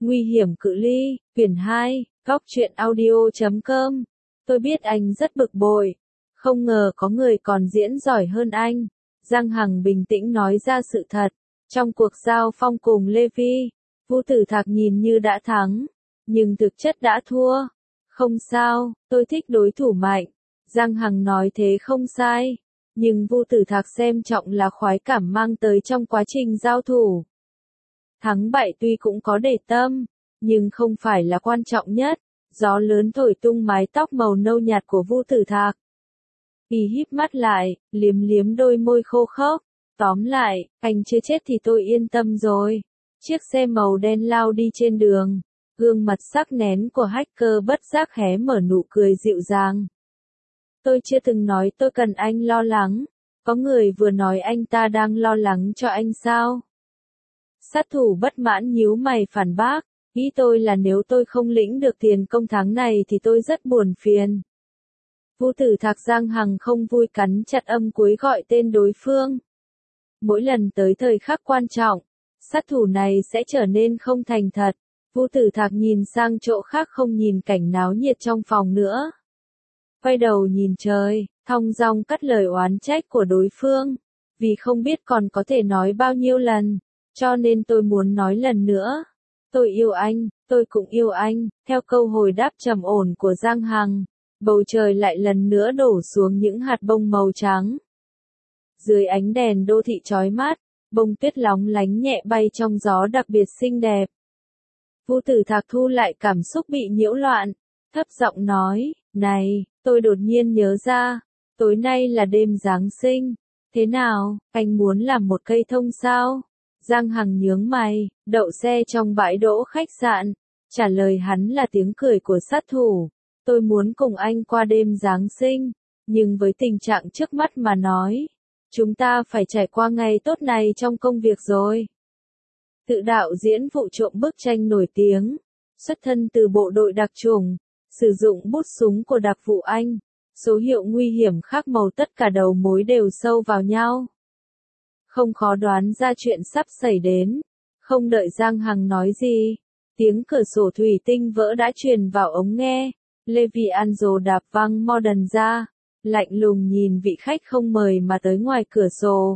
Nguy hiểm cự ly, quyển 2, góc truyện audio.com. Tôi biết anh rất bực bội. Không ngờ có người còn diễn giỏi hơn anh. Giang Hằng bình tĩnh nói ra sự thật. Trong cuộc giao phong cùng Lê Vi, Vu Tử Thạc nhìn như đã thắng, nhưng thực chất đã thua. Không sao, tôi thích đối thủ mạnh. Giang Hằng nói thế không sai. Nhưng Vu Tử Thạc xem trọng là khoái cảm mang tới trong quá trình giao thủ. Thắng bại tuy cũng có để tâm, nhưng không phải là quan trọng nhất. Gió lớn thổi tung mái tóc màu nâu nhạt của Vu Tử Thạc. Y híp mắt lại, liếm liếm đôi môi khô khốc. Tóm lại, anh chưa chết thì tôi yên tâm rồi. Chiếc xe màu đen lao đi trên đường. Gương mặt sắc nén của hacker bất giác hé mở nụ cười dịu dàng. Tôi chưa từng nói tôi cần anh lo lắng. Có người vừa nói anh ta đang lo lắng cho anh sao? Sát thủ bất mãn nhíu mày phản bác. Ý tôi là nếu tôi không lĩnh được tiền công tháng này thì tôi rất buồn phiền. Vu Tử Thạc Giang Hằng không vui cắn chặt âm cuối gọi tên đối phương. Mỗi lần tới thời khắc quan trọng, sát thủ này sẽ trở nên không thành thật. Vu Tử Thạc nhìn sang chỗ khác không nhìn cảnh náo nhiệt trong phòng nữa. Quay đầu nhìn trời, thong dong cắt lời oán trách của đối phương. Vì không biết còn có thể nói bao nhiêu lần, cho nên tôi muốn nói lần nữa. Tôi yêu anh, tôi cũng yêu anh. Theo câu hồi đáp trầm ổn của Giang Hằng, bầu trời lại lần nữa đổ xuống những hạt bông màu trắng. Dưới ánh đèn đô thị chói mắt, bông tuyết lóng lánh nhẹ bay trong gió đặc biệt xinh đẹp. Vu Tử Thạc thu lại cảm xúc bị nhiễu loạn, thấp giọng nói, này, tôi đột nhiên nhớ ra, tối nay là đêm Giáng sinh. Thế nào, anh muốn làm một cây thông sao? Giang Hằng nhướng mày, đậu xe trong bãi đỗ khách sạn. Trả lời hắn là tiếng cười của sát thủ. Tôi muốn cùng anh qua đêm Giáng sinh, nhưng với tình trạng trước mắt mà nói, chúng ta phải trải qua ngày tốt này trong công việc rồi. Tự đạo diễn vụ trộm bức tranh nổi tiếng, xuất thân từ bộ đội đặc chủng, sử dụng bút súng của đặc vụ Anh, số hiệu nguy hiểm khác màu tất cả đầu mối đều sâu vào nhau. Không khó đoán ra chuyện sắp xảy đến. Không đợi Giang Hằng nói gì, tiếng cửa sổ thủy tinh vỡ đã truyền vào ống nghe. Levi Anzo đạp văng Modern ra, lạnh lùng nhìn vị khách không mời mà tới ngoài cửa sổ.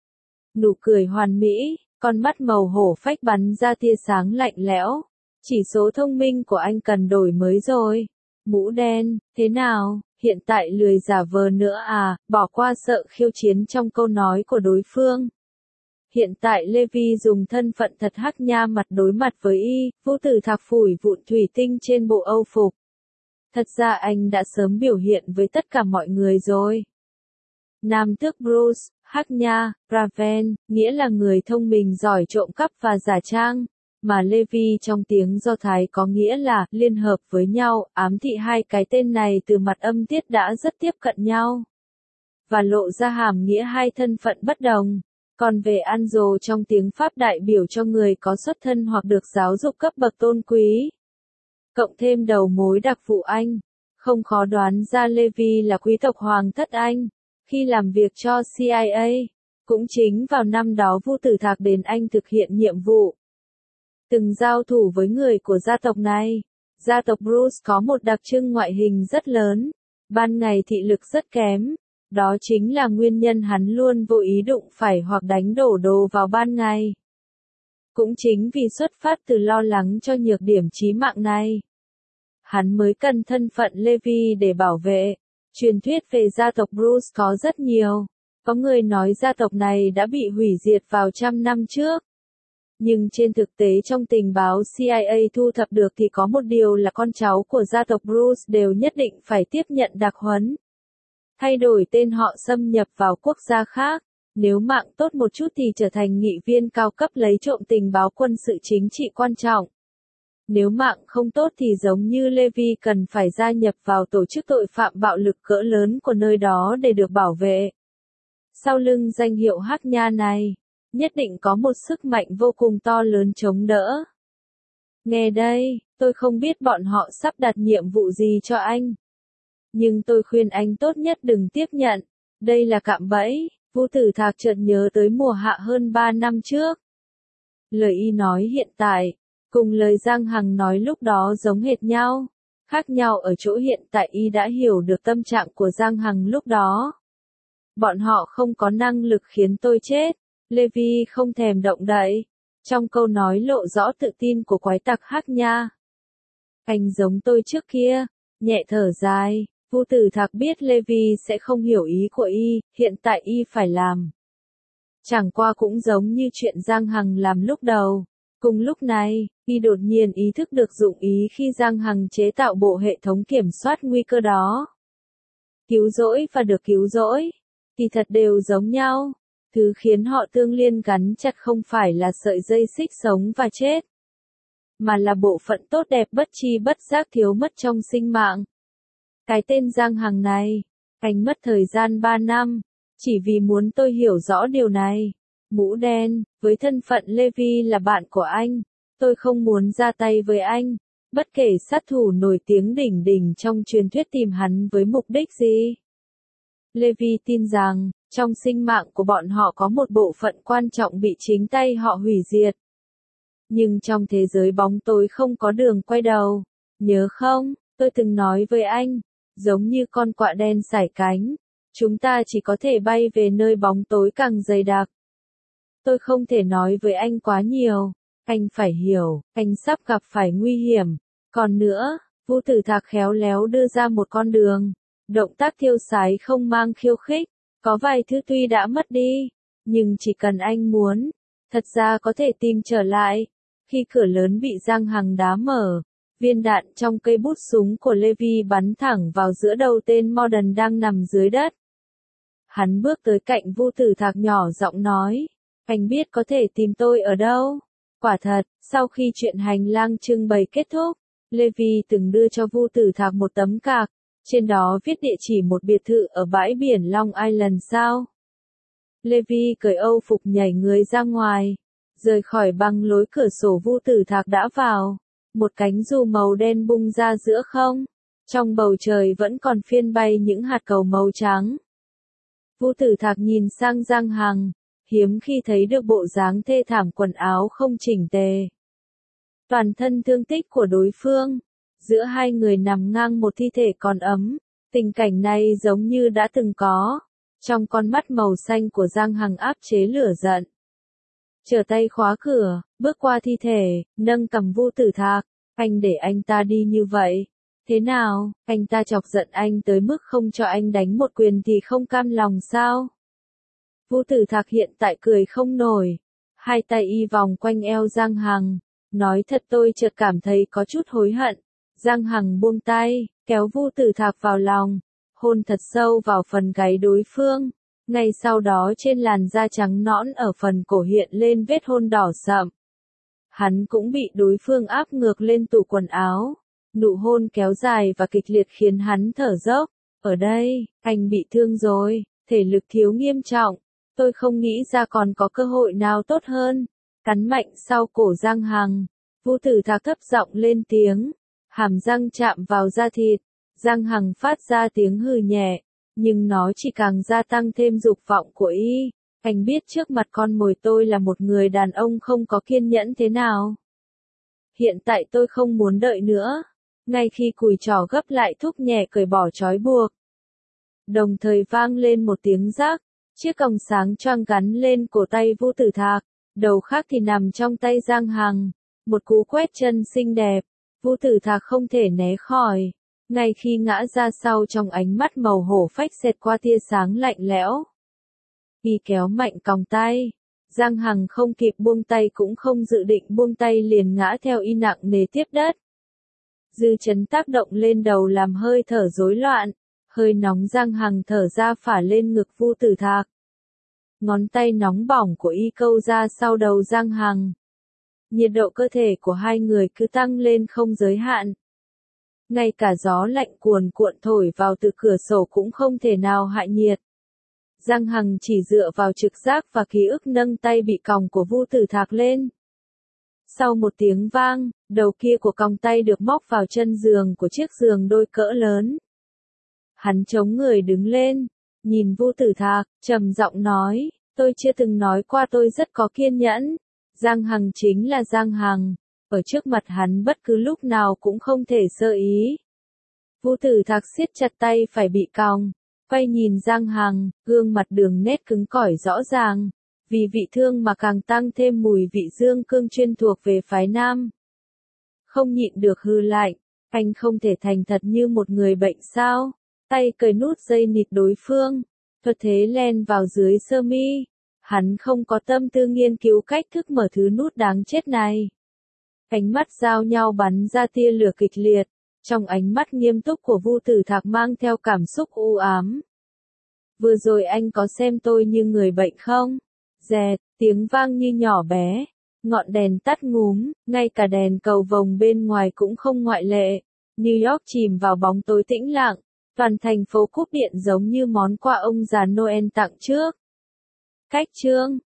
Nụ cười hoàn mỹ, con mắt màu hổ phách bắn ra tia sáng lạnh lẽo. Chỉ số thông minh của anh cần đổi mới rồi. Mũ đen, thế nào, hiện tại lười giả vờ nữa à, bỏ qua sợ khiêu chiến trong câu nói của đối phương. Hiện tại Levi dùng thân phận thật hắc nha mặt đối mặt với y. Vu Tử Thạc phủi vụn thủy tinh trên bộ âu phục. Thật ra anh đã sớm biểu hiện với tất cả mọi người rồi. Nam tước Bruce, hắc nha, Raven, nghĩa là người thông minh giỏi trộm cắp và giả trang. Mà Levi trong tiếng Do Thái có nghĩa là liên hợp với nhau, ám thị hai cái tên này từ mặt âm tiết đã rất tiếp cận nhau. Và lộ ra hàm nghĩa hai thân phận bất đồng. Còn về Anzo trong tiếng Pháp đại biểu cho người có xuất thân hoặc được giáo dục cấp bậc tôn quý. Cộng thêm đầu mối đặc vụ Anh, không khó đoán ra Levi là quý tộc hoàng thất Anh. Khi làm việc cho CIA, cũng chính vào năm đó Vu Tử Thạc đến Anh thực hiện nhiệm vụ. Từng giao thủ với người của gia tộc này. Gia tộc Bruce có một đặc trưng ngoại hình rất lớn. Ban ngày thị lực rất kém. Đó chính là nguyên nhân hắn luôn vô ý đụng phải hoặc đánh đổ đồ vào ban ngày. Cũng chính vì xuất phát từ lo lắng cho nhược điểm chí mạng này, hắn mới cần thân phận Levi để bảo vệ. Truyền thuyết về gia tộc Bruce có rất nhiều. Có người nói gia tộc này đã bị hủy diệt vào trăm năm trước. Nhưng trên thực tế trong tình báo CIA thu thập được thì có một điều là con cháu của gia tộc Bruce đều nhất định phải tiếp nhận đặc huấn. Thay đổi tên họ xâm nhập vào quốc gia khác. Nếu mạng tốt một chút thì trở thành nghị viên cao cấp lấy trộm tình báo quân sự chính trị quan trọng. Nếu mạng không tốt thì giống như Levi cần phải gia nhập vào tổ chức tội phạm bạo lực cỡ lớn của nơi đó để được bảo vệ. Sau lưng danh hiệu hắc nha này, nhất định có một sức mạnh vô cùng to lớn chống đỡ. Nghe đây, tôi không biết bọn họ sắp đặt nhiệm vụ gì cho anh. Nhưng tôi khuyên anh tốt nhất đừng tiếp nhận. Đây là cạm bẫy. Vu Tử Thạc chợt nhớ tới mùa hạ hơn 3 năm trước. Lời y nói hiện tại, Cùng lời Giang Hằng nói lúc đó giống hệt nhau. Khác nhau ở chỗ hiện tại y đã hiểu được tâm trạng của Giang Hằng lúc đó. Bọn họ không có năng lực khiến tôi chết. Lê Vi không thèm động đậy. Trong câu nói lộ rõ tự tin của quái tặc Hắc Nha. Anh giống tôi trước kia. Nhẹ thở dài. Vu Tử Thạc biết Lê Vi sẽ không hiểu ý của y, hiện tại y phải làm. Chẳng qua cũng giống như chuyện Giang Hằng làm lúc đầu. Cùng lúc này, y đột nhiên ý thức được dụng ý khi Giang Hằng chế tạo bộ hệ thống kiểm soát nguy cơ đó. Cứu rỗi và được cứu rỗi, thì thật đều giống nhau. Thứ khiến họ tương liên gắn chặt không phải là sợi dây xích sống và chết, mà là bộ phận tốt đẹp bất chi bất giác thiếu mất trong sinh mạng. Cái tên Giang Hằng này, anh mất thời gian 3 năm, chỉ vì muốn tôi hiểu rõ điều này. Mũ đen, với thân phận Lê Vi là bạn của anh, tôi không muốn ra tay với anh, bất kể sát thủ nổi tiếng đỉnh đỉnh trong truyền thuyết tìm hắn với mục đích gì. Lê Vi tin rằng, trong sinh mạng của bọn họ có một bộ phận quan trọng bị chính tay họ hủy diệt. Nhưng trong thế giới bóng tối không có đường quay đầu. Nhớ không, tôi từng nói với anh, giống như con quạ đen sải cánh, chúng ta chỉ có thể bay về nơi bóng tối càng dày đặc. Tôi không thể nói với anh quá nhiều, anh phải hiểu, anh sắp gặp phải nguy hiểm. Còn nữa, Vu Tử Thạc khéo léo đưa ra một con đường, động tác tiêu sái không mang khiêu khích, có vài thứ tuy đã mất đi, nhưng chỉ cần anh muốn, thật ra có thể tìm trở lại. Khi cửa lớn bị Giang Hằng đá mở, viên đạn trong cây bút súng của Lê Vi bắn thẳng vào giữa đầu tên Morden đang nằm dưới đất. Hắn bước tới cạnh Vu Tử Thạc nhỏ giọng nói, anh biết có thể tìm tôi ở đâu. Quả thật, sau khi chuyện hành lang trưng bày kết thúc, Lê Vi từng đưa cho Vu Tử Thạc một tấm cạc, trên đó viết địa chỉ một biệt thự ở bãi biển Long Island sao. Lê Vi cởi âu phục nhảy người ra ngoài, rời khỏi bằng lối cửa sổ Vu Tử Thạc đã vào. Một cánh dù màu đen bung ra giữa không. Trong bầu trời vẫn còn phiên bay những hạt cầu màu trắng. Vu Tử Thạc nhìn sang Giang Hằng, hiếm khi thấy được bộ dáng thê thảm quần áo không chỉnh tề. Toàn thân thương tích của đối phương. Giữa hai người nằm ngang một thi thể còn ấm. Tình cảnh này giống như đã từng có. Trong con mắt màu xanh của Giang Hằng áp chế lửa giận. Trở tay khóa cửa, bước qua thi thể, nâng cầm Vu Tử Thạc. Anh để anh ta đi như vậy. Thế nào, anh ta chọc giận anh tới mức không cho anh đánh một quyền thì không cam lòng sao? Vu Tử Thạc hiện tại cười không nổi. Hai tay y vòng quanh eo Giang Hằng. Nói thật tôi chợt cảm thấy có chút hối hận. Giang Hằng buông tay, kéo Vu Tử Thạc vào lòng. Hôn thật sâu vào phần gáy đối phương. Ngay sau đó trên làn da trắng nõn ở phần cổ hiện lên vết hôn đỏ sậm. Hắn cũng bị đối phương áp ngược lên tủ quần áo. Nụ hôn kéo dài và kịch liệt khiến hắn thở dốc. Ở đây, anh bị thương rồi, thể lực thiếu nghiêm trọng. Tôi không nghĩ ra còn có cơ hội nào tốt hơn. Cắn mạnh sau cổ Giang Hằng. Vu Tử Thạc thấp giọng lên tiếng. Hàm răng chạm vào da thịt. Giang Hằng phát ra tiếng hừ nhẹ. Nhưng nó chỉ càng gia tăng thêm dục vọng của y. Anh biết trước mặt con mồi tôi là một người đàn ông không có kiên nhẫn thế nào. Hiện tại tôi không muốn đợi nữa. Ngay khi cùi trỏ gấp lại thúc nhẹ cởi bỏ trói buộc. Đồng thời vang lên một tiếng rắc. Chiếc còng sáng choang gắn lên cổ tay Vu Tử Thạc. Đầu khác thì nằm trong tay Giang Hằng. Một cú quét chân xinh đẹp. Vu Tử Thạc không thể né khỏi. Ngay khi ngã ra sau trong ánh mắt màu hổ phách xẹt qua tia sáng lạnh lẽo. Y kéo mạnh còng tay. Giang Hằng không kịp buông tay cũng không dự định buông tay liền ngã theo y nặng nề tiếp đất. Dư chấn tác động lên đầu làm hơi thở rối loạn. Hơi nóng Giang Hằng thở ra phả lên ngực Vu Tử Thạc. Ngón tay nóng bỏng của y câu ra sau đầu Giang Hằng. Nhiệt độ cơ thể của hai người cứ tăng lên không giới hạn. Ngay cả gió lạnh cuồn cuộn thổi vào từ cửa sổ cũng không thể nào hạ nhiệt. Giang Hằng chỉ dựa vào trực giác và ký ức nâng tay bị còng của Vu Tử Thạc lên. Sau một tiếng vang, đầu kia của còng tay được móc vào chân giường của chiếc giường đôi cỡ lớn. Hắn chống người đứng lên, nhìn Vu Tử Thạc, trầm giọng nói, tôi chưa từng nói qua tôi rất có kiên nhẫn. Giang Hằng chính là Giang Hằng. ở trước mặt hắn bất cứ lúc nào cũng không thể sơ ý. Vu Tử Thạc siết chặt tay phải bị còng, quay nhìn Giang Hằng, gương mặt đường nét cứng cỏi rõ ràng, vì vị thương mà càng tăng thêm mùi vị dương cương chuyên thuộc về phái nam. Không nhịn được hư lạnh, anh không thể thành thật như một người bệnh sao? Tay cởi nút dây nịt đối phương, thuật thế len vào dưới sơ mi. Hắn không có tâm tư nghiên cứu cách thức mở thứ nút đáng chết này. Ánh mắt giao nhau bắn ra tia lửa kịch liệt, trong ánh mắt nghiêm túc của Vu Tử Thạc mang theo cảm xúc u ám. Vừa rồi anh có xem tôi như người bệnh không? Dẹt, tiếng vang như nhỏ bé, ngọn đèn tắt ngúm, ngay cả đèn cầu vồng bên ngoài cũng không ngoại lệ. New York chìm vào bóng tối tĩnh lặng, toàn thành phố cúp điện giống như món quà ông già Noel tặng trước. Cách chương